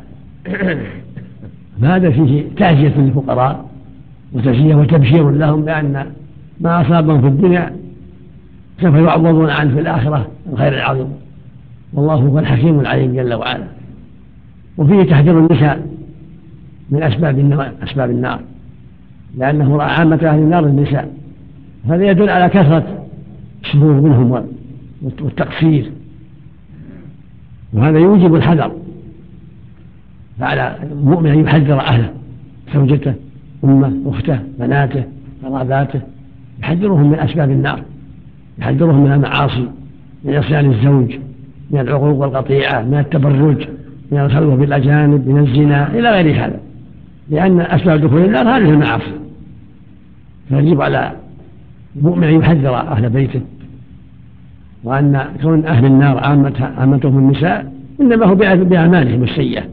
فهذا فيه تعزية للفقراء وتزكية وتبشير لهم بأن ما أصابهم في الدنيا سوف يعوضون عنه في الآخرة الخير العظيم، والله هو الحكيم العليم جل وعلا. وفيه تحذير النساء من أسباب النار لأنه رأى عامة أهل النار النساء، هذا يدل على كثرة الشرور منهم والتقصير، وهذا يوجب الحذر، فعلى المؤمن أن يحذر أهله زوجته أمه أخته بناته قراباته، يحذرهم من أسباب النار، يحذرهم من المعاصي، من عصيان الزوج، من العقوق والقطيعة، من التبرج، من الخلوة بالأجانب، من الزنا إلى غير هذا، لأن أسباب دخول النار هذه المعاصي. فيجب على المؤمن أن يحذر أهل بيته، وأن كون أهل النار عامتهم النساء إنما هو بأعمالهم السيئة،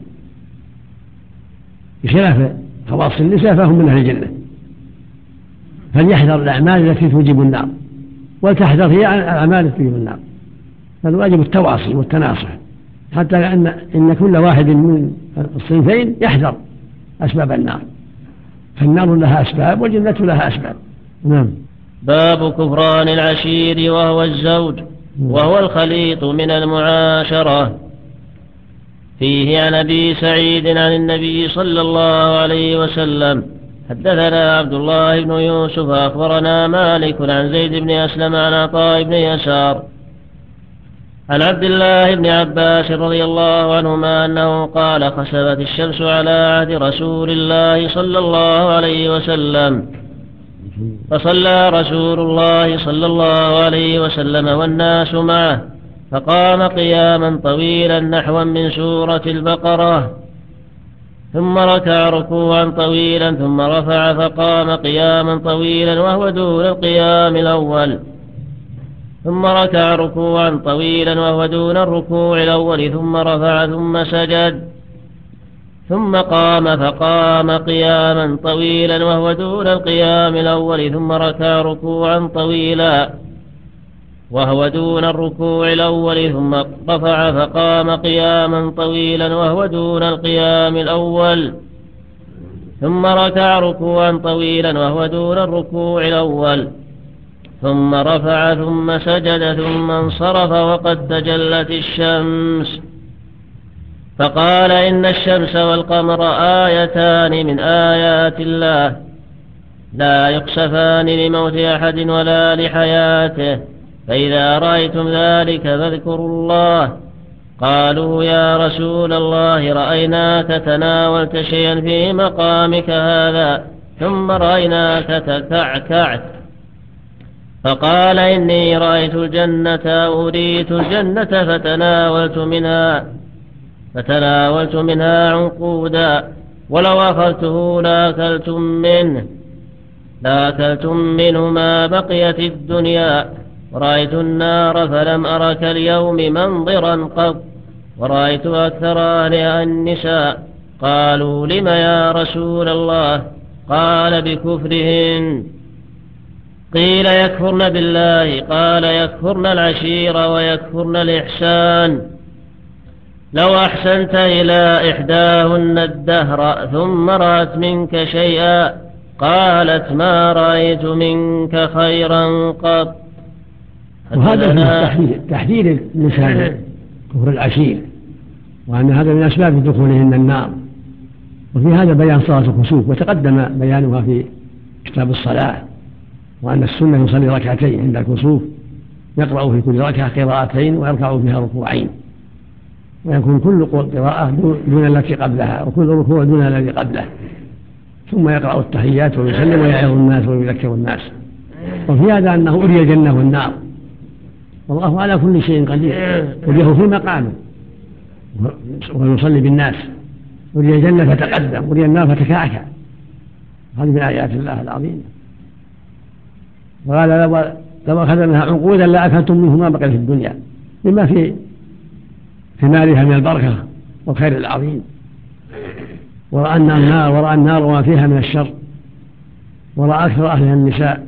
بخلاف خواص النساء فهم من أهل الجنة. فليحذر الأعمال التي توجب النار وتحذر هي عن الأعمال التي توجب النار، فالواجب التواصي والتناصح، حتى إن كل واحد من الصنفين يحذر أسباب النار، فالنار لها أسباب والجنة لها أسباب. نعم. باب كفران العشير وهو الزوج وهو الخليط من المعاشرة. فيه عن أبي سعيد عن النبي صلى الله عليه وسلم حدثنا عبد الله بن يوسف أخبرنا مالك عن زيد بن أسلم عن عطاء بن يسار عن عبد الله بن عباس رضي الله عنهما أنه قال: خسفت الشمس على عهد رسول الله صلى الله عليه وسلم، فصلى رسول الله صلى الله عليه وسلم والناس معه، فقام قياما طويلا نحوا من سورة البقرة، ثم ركع ركوعا طويلا، ثم رفع فقام قياما طويلا وهو دون القيام الأول، ثم ركع ركوعا طويلا وهو دون الركوع الأول، ثم رفع ثم سجد، ثم قام فقام قياما طويلا وهو دون القيام الأول، ثم ركع ركوعا طويلا وهو دون الركوع الأول، ثم رفع فقام قياما طويلا وهو دون القيام الأول، ثم ركع ركوعا طويلا وهو دون الركوع الأول، ثم رفع ثم سجد، ثم انصرف وقد تجلت الشمس، فقال: إن الشمس والقمر آيتان من آيات الله لا يخسفان لموت أحد ولا لحياته، فإذا رأيتم ذلك فاذكروا الله. قالوا: يا رسول الله، رأيناك تناولت شيئا في مقامك هذا، ثم رأيناك تكعكعت. فقال: إني رأيت الجنة أريت الجنة فتناولت منها عنقودا، ولو أخذته لأكلتم منه ما بقيت الدنيا. ورأيت النار فلم أرك اليوم منظرا قط، ورأيت أكثر أهلها النساء. قالوا: لم يا رسول الله؟ قال: بكفرهن. قيل: يكفرن بالله؟ قال: يكفرن العشير ويكفرن الإحسان. لو أحسنت إلى إحداهن الدهر ثم رأت منك شيئا قالت: ما رأيت منك خيرا قط. وهذا فيه تحذير النساء كفر العشير، وأن هذا من أسباب دخولهن النار. وفي هذا بيان صلاة الكسوف، وتقدم بيانها في كتاب الصلاة، وأن السنة يصلي ركعتين عند الكسوف، يقرأ في كل ركعة قراءتين ويركع فيها ركوعين، ويكون كل قراءة دون التي قبلها، وكل ركوع دون الذي قبله، ثم يقرأ التحيات ويسلم ويعظ الناس ويذكر الناس. وفي هذا أنه أري الجنة والنار، والله على كل شيء قدير، أريه في مقامه ويصلي بالناس. أري الجنة فتقدم، أري النار فتكعكع. هذه من آيات الله العظيمة. وقال: لو أخذ منها عنقودا لأكلتم منه ما بقي في الدنيا، لما في مالها من البركة والخير العظيم. ورأى النار وما فيها من الشر، ورأى أكثر أهلها النساء.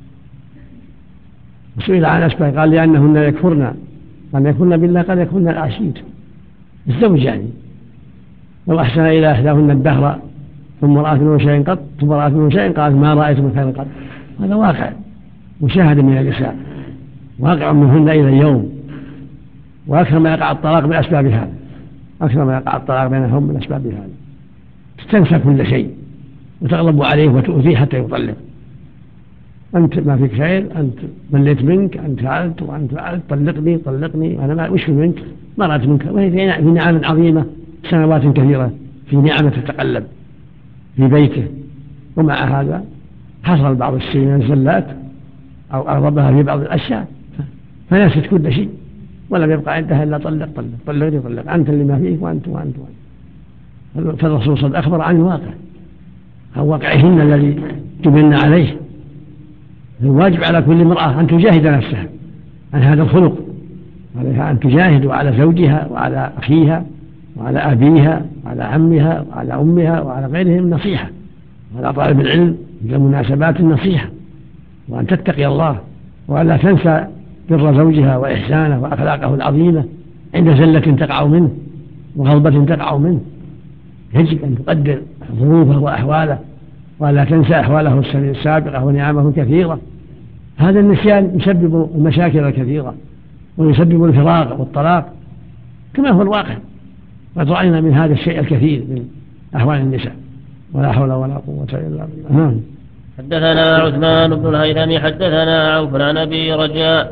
وسئل عن أسباب قال: لأنهن يكفرن، قال: يكفرن بالله، قال: يكفرن العشير، الزوج يعني. لو أحسن إلى إحداهن الدهر ثم رأت منه شيئا قط، ثم رأت منه شيئا قالت: ما رأيت من خير قط. هذا واقع مشاهد من النساء، واقع منهن إلى اليوم. وأكثر ما يقع الطلاق من أسباب هذا، أكثر ما يقع الطلاق بينهم من أسباب هذا. تنسى كل شيء وتغضب عليه وتؤذيه حتى يطلق. أنت ما فيك خير، أنت مليت منك، أنت فعلت وأنت فعلت، طلقني، أنا ما وش منك، ما رأيت منك. وهي في نعم عظيمة، سنوات كثيرة في نعمة تتقلب في بيته. ومع هذا حصل بعض الشيء من الزلات أو أغضبها في بعض الأشياء فنسيت كل شيء، ولم يبقى عندها إلا طلق، أنت اللي ما فيك وأنت. فالرسول صلى الله عليه وسلم أخبر عن الواقع، عن واقعهن الذي جبلنا عليه. الواجب على كل امرأة أن تجاهد نفسها عن هذا الخلق، عليها أن تجاهد على زوجها وعلى أخيها وعلى أبيها وعلى عمها وعلى أمها وعلى غيرهم النصيحة، وعلى طالب العلم في المناسبات النصيحة، وأن تتقي الله، وألا تنسى بر زوجها وإحسانه وأخلاقه العظيمة عند زلة تقع منه وغضبة تقع منه. يجب أن تقدر ظروفه وأحواله، ولا تنسى أحواله السابقة ونعمه الكثيرة. هذا النسيان يسبب المشاكل الكثيرة، ويسبب الفراق والطلاق كما هو الواقع. قد رأينا من هذا الشيء الكثير من أحوال النساء، ولا حول ولا قوة إلا بالله. حدثنا عثمان بن الهيثم حدثنا عوف عن أبي رجاء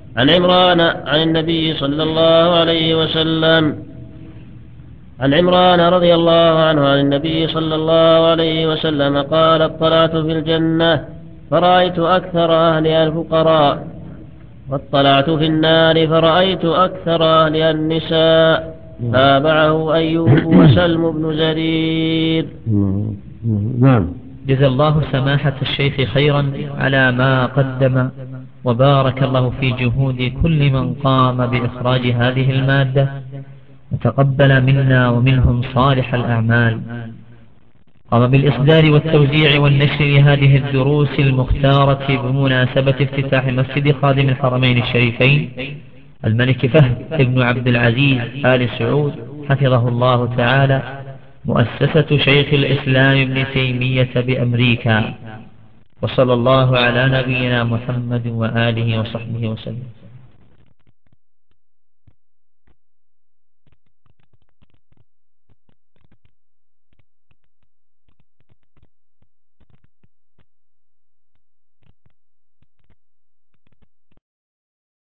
عن عمران عن النبي صلى الله عليه وسلم عن عمران رضي الله عنه عن النبي صلى الله عليه وسلم قال اطلعت في الجنة فرأيت أكثر أهلها الفقراء واطلعت في النار فرأيت أكثر أهلها النساء. تابعه أيوب وسلم بن زرير. نعم. جزا الله سماحة الشيخ خيرا على ما قدم، وبارك الله في جهود كل من قام بإخراج هذه المادة، وتقبل منا ومنهم صالح الأعمال. قام بالإصدار والتوزيع والنشر لهذه الدروس المختارة بمناسبة افتتاح مسجد خادم الحرمين الشريفين الملك فهد بن عبد العزيز آل سعود حفظه الله تعالى، مؤسسة شيخ الإسلام ابن تيمية بأمريكا. وصلى الله على نبينا محمد وآله وصحبه وسلم.